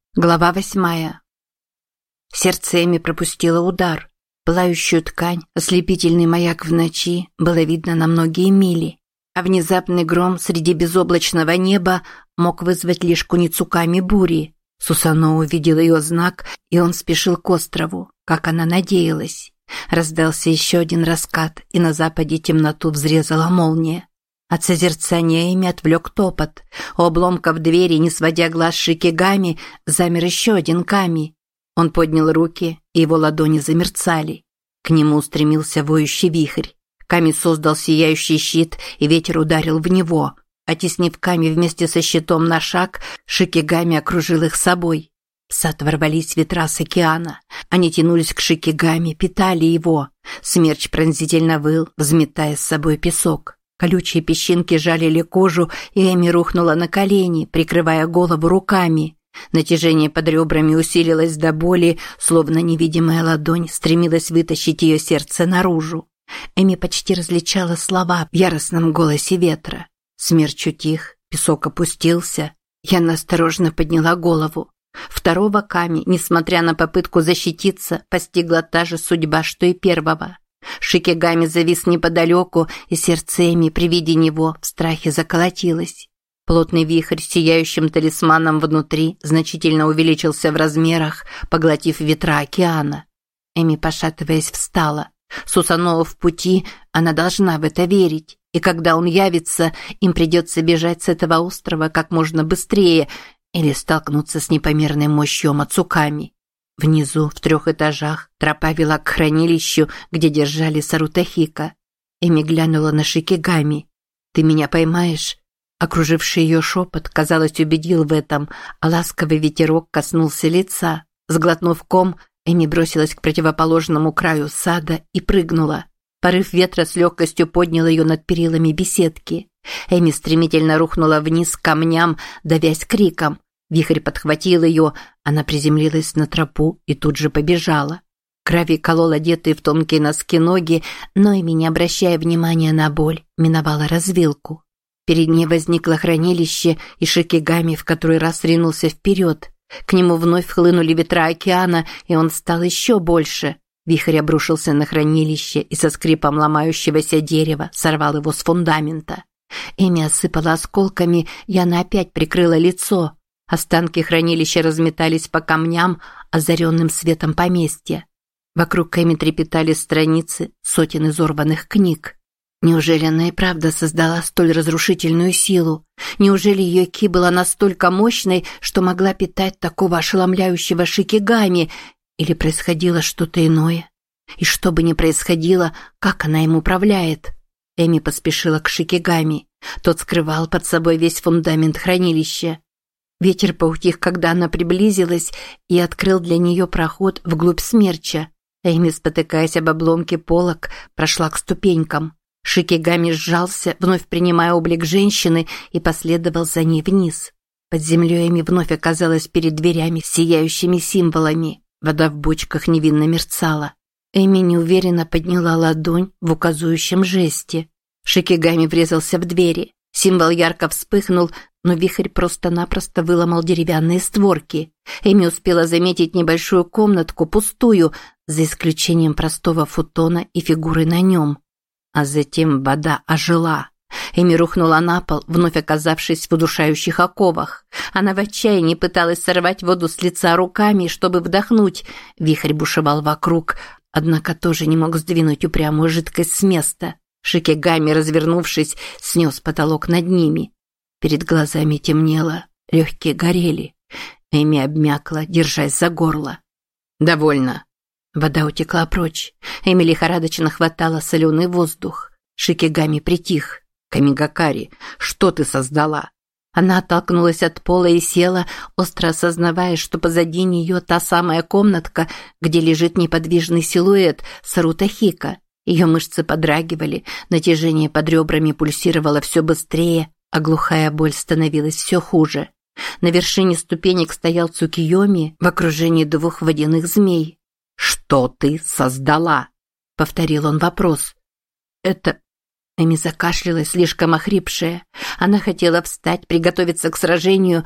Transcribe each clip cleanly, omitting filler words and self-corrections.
Глава 8. Сердце Эми пропустило удар. Пылающую ткань, ослепительный маяк в ночи было видно на многие мили. А внезапный гром среди безоблачного неба мог вызвать лишь куницуками бури. Сусано увидел ее знак, и он спешил к острову, как она надеялась. Раздался еще один раскат, и на западе темноту взрезала молния. От созерцания Эми отвлек топот. У обломков двери, не сводя глаз с Шикигами, замер еще один Ками. Он поднял руки, и его ладони замерцали. К нему устремился воющий вихрь. Ками создал сияющий щит, и ветер ударил в него. Оттеснив Ками вместе со щитом на шаг, Шикигами окружил их собой. В сад ворвались ветра с океана. Они тянулись к Шикигами, питали его. Смерч пронзительно выл, взметая с собой песок. Колючие песчинки жалили кожу, и Эми рухнула на колени, прикрывая голову руками. Натяжение под ребрами усилилось до боли, словно невидимая ладонь стремилась вытащить ее сердце наружу. Эми почти различала слова в яростном голосе ветра. Смерч утих, песок опустился. Яна осторожно подняла голову. Второго Ками, несмотря на попытку защититься, постигла та же судьба, что и первого. Шикигами завис неподалеку, и сердце Эми при виде него в страхе заколотилось. Плотный вихрь с сияющим талисманом внутри значительно увеличился в размерах, поглотив ветра океана. Эми, пошатываясь, встала. Сусано в пути, она должна в это верить. И когда он явится, им придется бежать с этого острова как можно быстрее или столкнуться с непомерной мощью Мацуками. Внизу, в 3 этажах, тропа вела к хранилищу, где держали Сарутахика. Эми глянула на Шикигами. «Ты меня поймаешь?» Окруживший ее шепот, казалось, убедил в этом, а ласковый ветерок коснулся лица. Сглотнув ком, Эми бросилась к противоположному краю сада и прыгнула. Порыв ветра с легкостью поднял ее над перилами беседки. Эми стремительно рухнула вниз к камням, давясь криком. Вихрь подхватил ее, она приземлилась на тропу и тут же побежала. Крави колол одетые в тонкие носки ноги, но Эми, не обращая внимания на боль, миновала развилку. Перед ней возникло хранилище, и Шикигами в который раз ринулся вперед. К нему вновь хлынули ветра океана, и он стал еще больше. Вихрь обрушился на хранилище и со скрипом ломающегося дерева сорвал его с фундамента. Эми осыпала осколками, и она опять прикрыла лицо. Останки хранилища разметались по камням, озаренным светом поместья. Вокруг Эми трепетали страницы сотен изорванных книг. Неужели она и правда создала столь разрушительную силу? Неужели ее ки была настолько мощной, что могла питать такого ошеломляющего Шикигами? Или происходило что-то иное? И что бы ни происходило, как она им управляет? Эми поспешила к Шикигами. Тот скрывал под собой весь фундамент хранилища. Ветер поутих, когда она приблизилась, и открыл для нее проход вглубь смерча. Эми, спотыкаясь об обломки полок, прошла к ступенькам. Шикигами сжался, вновь принимая облик женщины, и последовал за ней вниз. Под землей Эми вновь оказалась перед дверями с сияющими символами. Вода в бочках невинно мерцала. Эми неуверенно подняла ладонь в указующем жесте. Шикигами врезался в двери. Символ ярко вспыхнул, но вихрь просто-напросто выломал деревянные створки. Эми успела заметить небольшую комнатку, пустую, за исключением простого футона и фигуры на нем. А затем вода ожила. Эми рухнула на пол, вновь оказавшись в удушающих оковах. Она в отчаянии пыталась сорвать воду с лица руками, чтобы вдохнуть. Вихрь бушевал вокруг, однако тоже не мог сдвинуть упрямую жидкость с места. Шикигами, развернувшись, снес потолок над ними. Перед глазами темнело, легкие горели. Эми обмякла, держась за горло. «Довольно». Вода утекла прочь. Эми лихорадочно хватала соленый воздух. Шикигами притих. «Камигакари, что ты создала?» Она оттолкнулась от пола и села, остро осознавая, что позади нее та самая комнатка, где лежит неподвижный силуэт Сарутахика. Ее мышцы подрагивали, натяжение под ребрами пульсировало все быстрее, а глухая боль становилась все хуже. На вершине ступенек стоял Цукиоми в окружении 2 водяных змей. «Что ты создала?» — повторил он вопрос. «Это...» Эми закашлялась, слишком охрипшая. Она хотела встать, приготовиться к сражению,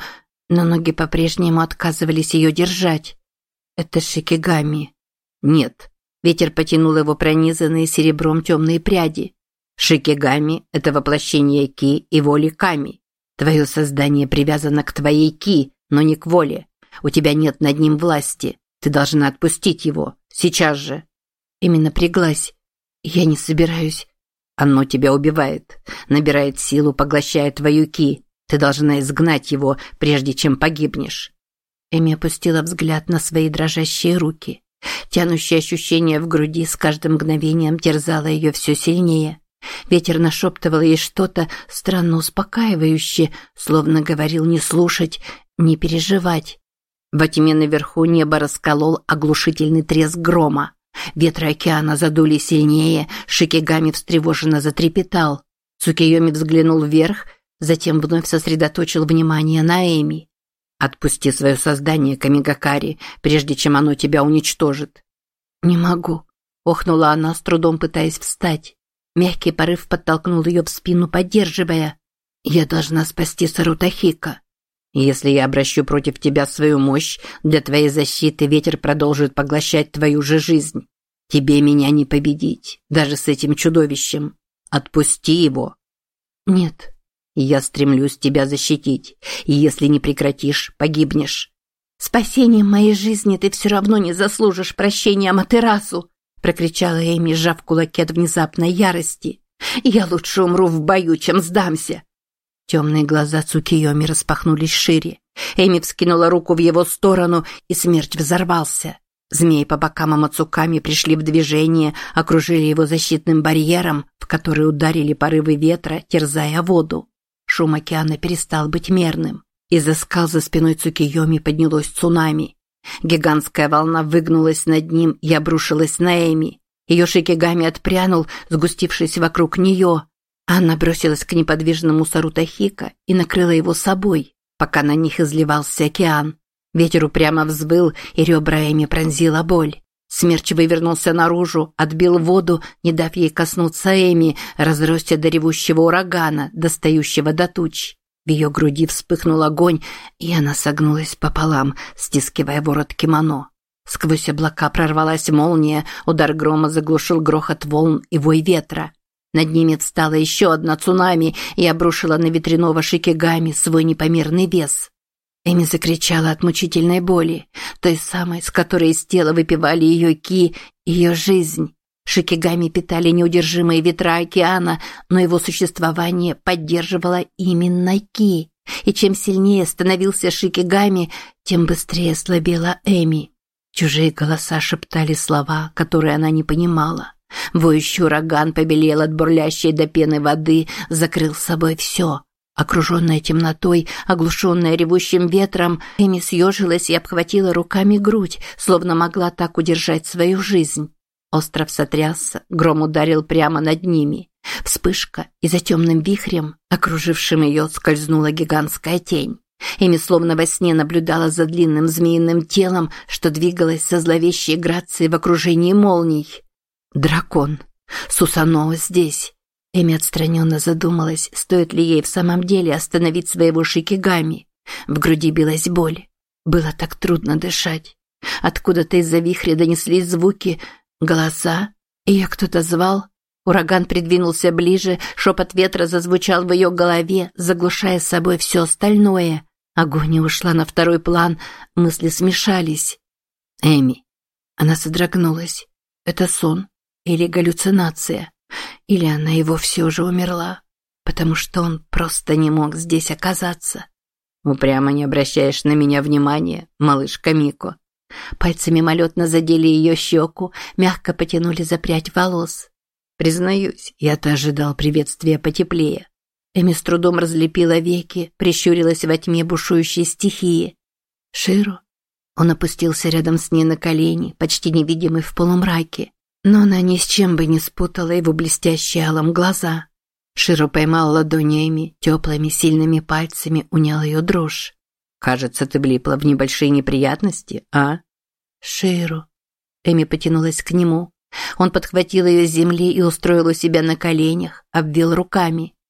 но ноги по-прежнему отказывались ее держать. Это шикигами. Нет. Ветер потянул его пронизанные серебром темные пряди. Шикигами – это воплощение ки и воли ками. Твое создание привязано к твоей ки, но не к воле. У тебя нет над ним власти. Ты должна отпустить его. Сейчас же. Эми напряглась. Я не собираюсь. Оно тебя убивает. Набирает силу, поглощая твою ки. Ты должна изгнать его, прежде чем погибнешь. Эми опустила взгляд на свои дрожащие руки. Тянущее ощущение в груди с каждым мгновением терзало ее все сильнее. Ветер нашептывал ей что-то странно успокаивающее, словно говорил не слушать, не переживать. Во тьме наверху небо расколол оглушительный треск грома. Ветры океана задули сильнее, шикигами встревоженно затрепетал. Цукиёми взглянул вверх, затем вновь сосредоточил внимание на Эми. «Отпусти свое создание, Камигакари, прежде чем оно тебя уничтожит». «Не могу», – охнула она, с трудом пытаясь встать. Мягкий порыв подтолкнул ее в спину, поддерживая. «Я должна спасти Сарутахика». «Если я обращу против тебя свою мощь, для твоей защиты ветер продолжит поглощать твою же жизнь. Тебе меня не победить, даже с этим чудовищем. Отпусти его». «Нет». «Я стремлюсь тебя защитить, и если не прекратишь, погибнешь». «Спасением моей жизни ты все равно не заслужишь прощения Аматерасу», прокричала Эми, сжав кулаки от внезапной ярости. «Я лучше умру в бою, чем сдамся». Темные глаза Цукиёми распахнулись шире. Эми вскинула руку в его сторону, и смерч взорвался. Змеи по бокам Амацуками пришли в движение, окружили его защитным барьером, в который ударили порывы ветра, терзая воду. Шум океана перестал быть мерным. Из-за скал за спиной Цукиёми поднялось цунами. Гигантская волна выгнулась над ним и обрушилась на Эми. Ее шикигами отпрянул, сгустившись вокруг нее. Она бросилась к неподвижному Сарутахика и накрыла его собой, пока на них изливался океан. Ветер упрямо взвыл, и ребра Эми пронзила боль. Смерч вывернулся наружу, отбил воду, не дав ей коснуться Эми, разросся до ревущего урагана, достающего до туч. В ее груди вспыхнул огонь, и она согнулась пополам, стискивая ворот кимоно. Сквозь облака прорвалась молния, удар грома заглушил грохот волн и вой ветра. Над ними встала еще одна цунами и обрушила на ветряного шикигами свой непомерный вес. Эми закричала от мучительной боли, той самой, с которой из тела выпивали ее ки, ее жизнь. Шикигами питали неудержимые ветра океана, но его существование поддерживало именно ки. И чем сильнее становился шикигами, тем быстрее слабела Эми. Чужие голоса шептали слова, которые она не понимала. Воющий ураган побелел от бурлящей до пены воды, закрыл собой все. Окруженная темнотой, оглушенная ревущим ветром, Эми съежилась и обхватила руками грудь, словно могла так удержать свою жизнь. Остров сотрясся, гром ударил прямо над ними. Вспышка, и за темным вихрем, окружившим ее, скользнула гигантская тень. Эми словно во сне наблюдала за длинным змеиным телом, что двигалось со зловещей грацией в окружении молний. Дракон. Сусаноа здесь. Эми отстраненно задумалась, стоит ли ей в самом деле остановить своего шикигами. В груди билась боль. Было так трудно дышать. Откуда-то из-за вихря донеслись звуки, голоса. Ее кто-то звал. Ураган придвинулся ближе, шепот ветра зазвучал в ее голове, заглушая с собой все остальное. Агония ушла на второй план, мысли смешались. Эми. Она содрогнулась. Это сон или галлюцинация? Или она и вовсе уже умерла, потому что он просто не мог здесь оказаться. «Упрямо не обращаешь на меня внимания, малышка Мико». Пальцы мимолетно задели ее щеку, мягко потянули за прядь волос. «Признаюсь, я-то ожидал приветствия потеплее». Эми с трудом разлепила веки, прищурилась во тьме бушующей стихии. «Широ?» Он опустился рядом с ней на колени, почти невидимый в полумраке. Но она ни с чем бы не спутала его блестящие алым глаза. Широ поймал ладонями, теплыми, сильными пальцами, унял ее дрожь. «Кажется, ты влипла в небольшие неприятности, а?» «Широ». Эми потянулась к нему. Он подхватил ее с земли и устроил у себя на коленях, обвил руками.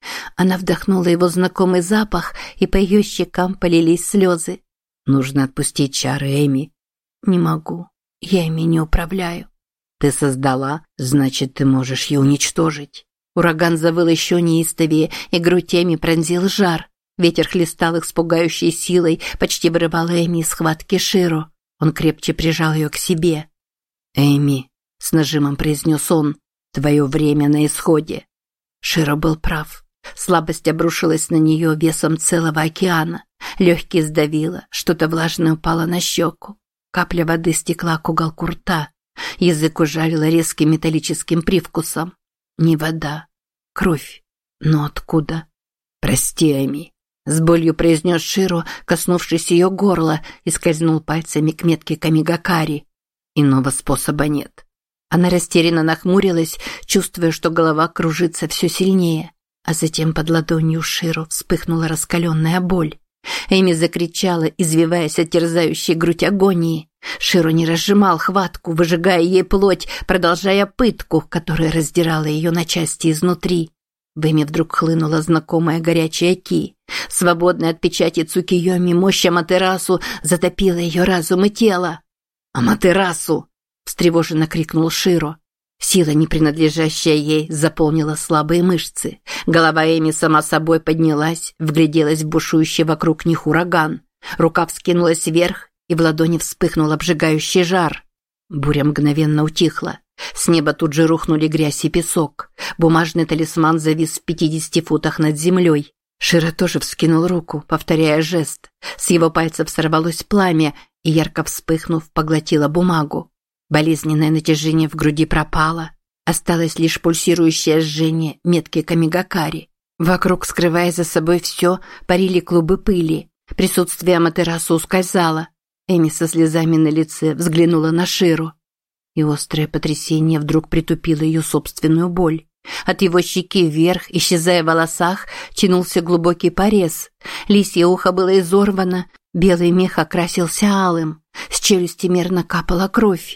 Она вдохнула его знакомый запах, и по ее щекам полились слезы. Нужно отпустить чары, Эми. Не могу. Я ими не управляю. Ты создала, значит, ты можешь ее уничтожить. Ураган завыл еще неистовее, и грудь Эми пронзил жар. Ветер хлестал их с пугающей силой, почти вырывал Эми из схватки Широ. Он крепче прижал ее к себе. «Эми», — с нажимом произнес он, — «твое время на исходе». Широ был прав. Слабость обрушилась на нее весом целого океана. Легкие сдавило, что-то влажное упало на щеку. Капля воды стекла к уголку рта. Язык ужалило резким металлическим привкусом. Не вода, кровь. Но откуда? «Прости, Эми», — с болью произнес Широ, коснувшись ее горла, и скользнул пальцами к метке Камигакари. «Иного способа нет». Она растерянно нахмурилась, чувствуя, что голова кружится все сильнее. А затем под ладонью Широ вспыхнула раскаленная боль. Эми закричала, извиваясь от терзающей грудь агонии. Широ не разжимал хватку, выжигая ей плоть, продолжая пытку, которая раздирала ее на части изнутри. В Эми вдруг хлынула знакомая горячая ки. Свободная от печати Цукиёми мощь Аматерасу затопила ее разум и тело. «Аматерасу!» – встревоженно крикнул Широ. Сила, не принадлежащая ей, заполнила слабые мышцы. Голова Эми сама собой поднялась, вгляделась в бушующий вокруг них ураган. Рука вскинулась вверх, и в ладони вспыхнул обжигающий жар. Буря мгновенно утихла. С неба тут же рухнули грязь и песок. Бумажный талисман завис в 50 футах над землей. Широ тоже вскинул руку, повторяя жест. С его пальцев сорвалось пламя и, ярко вспыхнув, поглотило бумагу. Болезненное натяжение в груди пропало. Осталось лишь пульсирующее жжение метки Камигакари. Вокруг, скрывая за собой все, парили клубы пыли. Присутствие Аматерасу ускользало. Эми со слезами на лице взглянула на Широ. И острое потрясение вдруг притупило ее собственную боль. От его щеки вверх, исчезая в волосах, тянулся глубокий порез. Лисье ухо было изорвано, белый мех окрасился алым. С челюсти мерно капала кровь.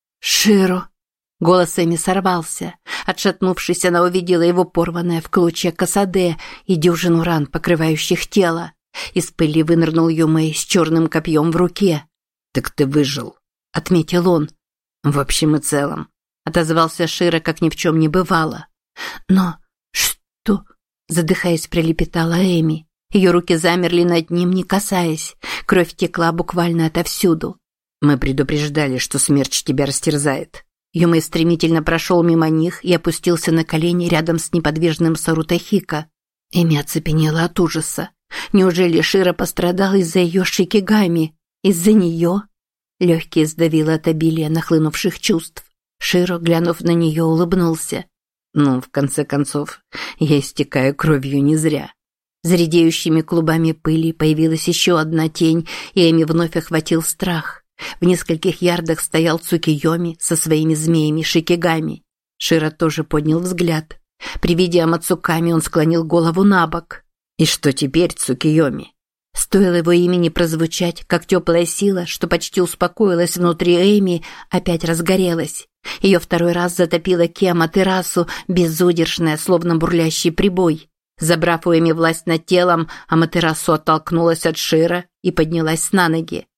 «Широ!» Голос Эми сорвался. Отшатнувшись, она увидела его порванное в клочья косаде и дюжину ран, покрывающих тело. Из пыли вынырнул Юмэй с черным копьем в руке. «Так ты выжил», — отметил он. «В общем и целом», — отозвался Широ, как ни в чем не бывало. «Но что?» — задыхаясь, пролепетала Эми. Ее руки замерли над ним, не касаясь. Кровь текла буквально отовсюду. «Мы предупреждали, что смерч тебя растерзает». Юмэй стремительно прошел мимо них и опустился на колени рядом с неподвижным Саруто Хико. Эми оцепенела от ужаса. Неужели Широ пострадал из-за ее шикигами? Из-за нее? Легкие сдавило от обилия нахлынувших чувств. Широ, глянув на нее, улыбнулся. «Ну, в конце концов, я истекаю кровью не зря». За редеющими клубами пыли появилась еще одна тень, и Эми вновь охватил страх. В нескольких ярдах стоял Цукиёми со своими змеями-шикигами. Широ тоже поднял взгляд. При виде Амацуками он склонил голову набок. «И что теперь, Цукиёми?» Стоило его имени прозвучать, как теплая сила, что почти успокоилась внутри Эми, опять разгорелась. Ее второй раз затопило ки Аматерасу, безудержная, словно бурлящий прибой. Забрав у Эми власть над телом, Аматерасу оттолкнулась от Широ и поднялась на ноги.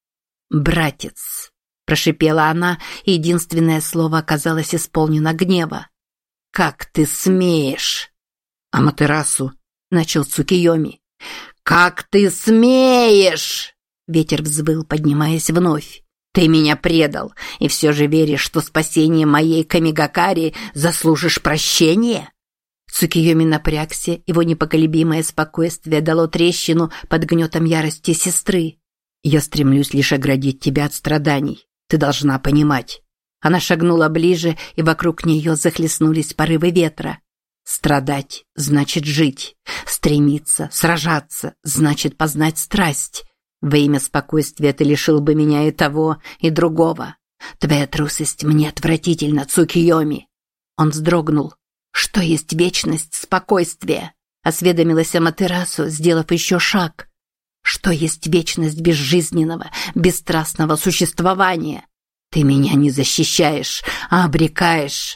«Братец», – прошипела она, и единственное слово оказалось исполнено гнева. «Как ты смеешь?» «Аматерасу», – начал Цукиёми. «Как ты смеешь?» Ветер взвыл, поднимаясь вновь. «Ты меня предал, и все же веришь, что спасение моей Камигакари заслужишь прощения?» Цукиёми напрягся, его непоколебимое спокойствие дало трещину под гнетом ярости сестры. «Я стремлюсь лишь оградить тебя от страданий. Ты должна понимать». Она шагнула ближе, и вокруг нее захлестнулись порывы ветра. «Страдать значит жить. Стремиться, сражаться значит познать страсть. Во имя спокойствия ты лишил бы меня и того, и другого. Твоя трусость мне отвратительна, Цукиёми». Он вздрогнул. «Что есть вечность, спокойствие?» Осведомилась Аматерасу, сделав еще шаг. «Что есть вечность безжизненного, бесстрастного существования?» «Ты меня не защищаешь, а обрекаешь».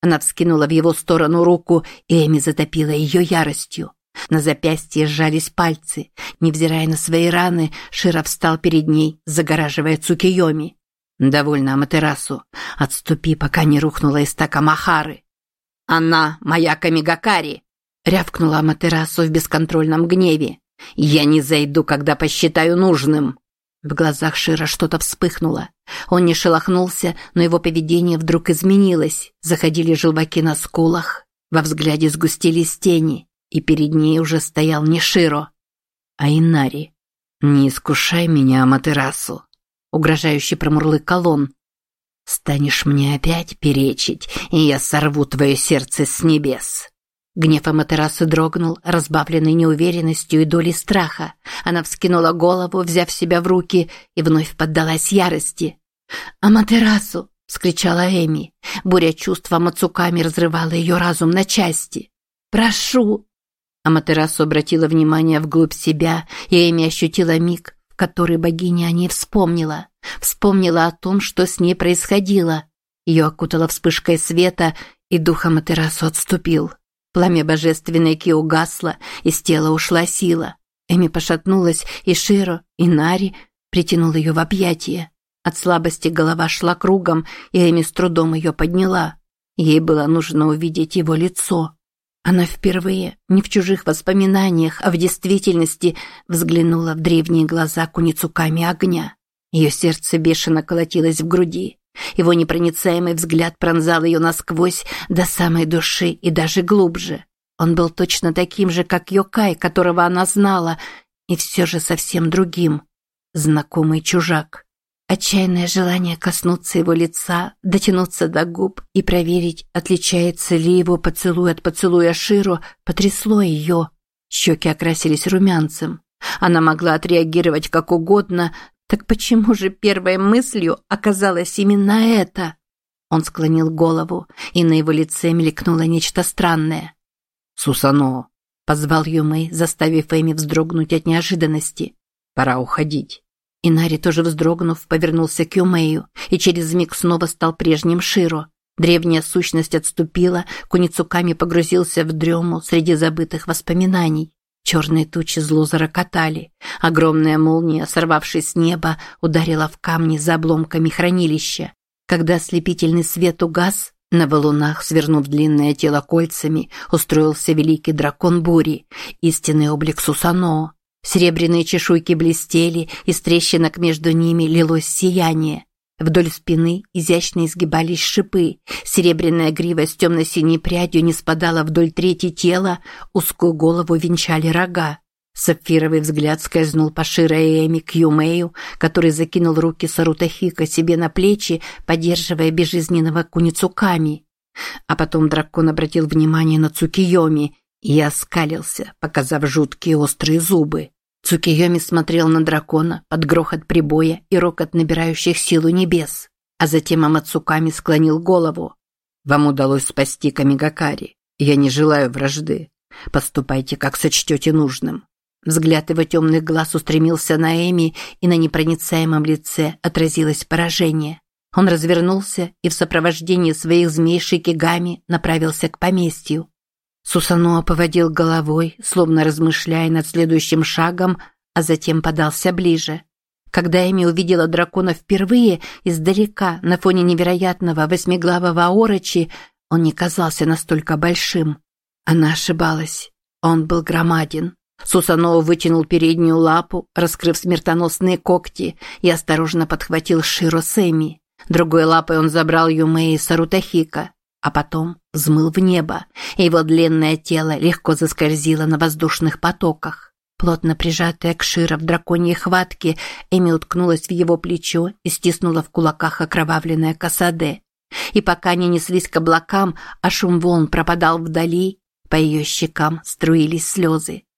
Она вскинула в его сторону руку, и Эми затопила ее яростью. На запястье сжались пальцы. Невзирая на свои раны, Широ встал перед ней, загораживая Цукиёми. «Довольно, Аматерасу. Отступи, пока не рухнула Истака Махары». «Она моя Камигакари!» — рявкнула Аматерасу в бесконтрольном гневе. «Я не зайду, когда посчитаю нужным». В глазах Широ что-то вспыхнуло. Он не шелохнулся, но его поведение вдруг изменилось. Заходили желваки на скулах, во взгляде сгустились тени, и перед ней уже стоял не Широ, а Инари. «Не искушай меня, Аматерасу», — угрожающе промурлыкал он. «Станешь мне опять перечить, и я сорву твое сердце с небес». Гнев Аматерасу дрогнул, разбавленный неуверенностью и долей страха. Она вскинула голову, взяв себя в руки, и вновь поддалась ярости. «Аматерасу!» – вскричала Эми. Буря чувств Мацуками разрывала ее разум на части. «Прошу!» Аматерасу обратила внимание вглубь себя, и Эми ощутила миг, в который богиня о ней вспомнила. Вспомнила о том, что с ней происходило. Ее окутала вспышкой света, и дух Аматерасу отступил. Пламя божественной Ки угасло, из тела ушла сила. Эми пошатнулась, и Широ, и Нари притянул ее в объятия. От слабости голова шла кругом, и Эми с трудом ее подняла. Ей было нужно увидеть его лицо. Она впервые, не в чужих воспоминаниях, а в действительности, взглянула в древние глаза Куницуками огня. Ее сердце бешено колотилось в груди. Его непроницаемый взгляд пронзал ее насквозь до самой души и даже глубже. Он был точно таким же, как Йокай, которого она знала, и все же совсем другим. Знакомый чужак. Отчаянное желание коснуться его лица, дотянуться до губ и проверить, отличается ли его поцелуй от поцелуя Широ, потрясло ее. Щеки окрасились румянцем. Она могла отреагировать как угодно. Так почему же первой мыслью оказалось именно это? Он склонил голову, и на его лице мелькнуло нечто странное. «Сусано!» – позвал Юмэй, заставив Эми вздрогнуть от неожиданности. «Пора уходить». Инари, тоже вздрогнув, повернулся к Юмэю и через миг снова стал прежним Широ. Древняя сущность отступила, Куницуками погрузился в дрему среди забытых воспоминаний. Черные тучи зло зарокотали. Огромная молния, сорвавшись с неба, ударила в камни за обломками хранилища. Когда ослепительный свет угас, на валунах, свернув длинное тело кольцами, устроился великий дракон бури, истинный облик Сусано. Серебряные чешуйки блестели, из трещинок между ними лилось сияние. Вдоль спины изящно изгибались шипы, серебряная грива с темно-синей прядью не спадала вдоль трети тела, узкую голову венчали рога. Сапфировый взгляд скользнул по Широ и Эми к Юмэю, который закинул руки Сарутахико себе на плечи, поддерживая безжизненного Куницуками. А потом дракон обратил внимание на Цукиёми и оскалился, показав жуткие острые зубы. Цукиёми смотрел на дракона под грохот прибоя и рокот набирающих силу небес, а затем Амацуками склонил голову. «Вам удалось спасти Камигакари. Я не желаю вражды. Поступайте, как сочтете нужным». Взгляд его темных глаз устремился на Эми, и на непроницаемом лице отразилось поражение. Он развернулся и в сопровождении своих змей Шикигами направился к поместью. Сусано поводил головой, словно размышляя над следующим шагом, а затем подался ближе. Когда Эми увидела дракона впервые, издалека, на фоне невероятного восьмиглавого Орочи, он не казался настолько большим. Она ошибалась. Он был громаден. Сусано вытянул переднюю лапу, раскрыв смертоносные когти, и осторожно подхватил Широ с Эми. Другой лапой он забрал Юмэй и Сарутахико, а потом взмыл в небо, и его длинное тело легко заскользило на воздушных потоках. Плотно прижатая к Широ в драконьей хватке, Эми уткнулась в его плечо и стиснула в кулаках окровавленное косаде. И пока они неслись к облакам, а шум волн пропадал вдали, по ее щекам струились слезы.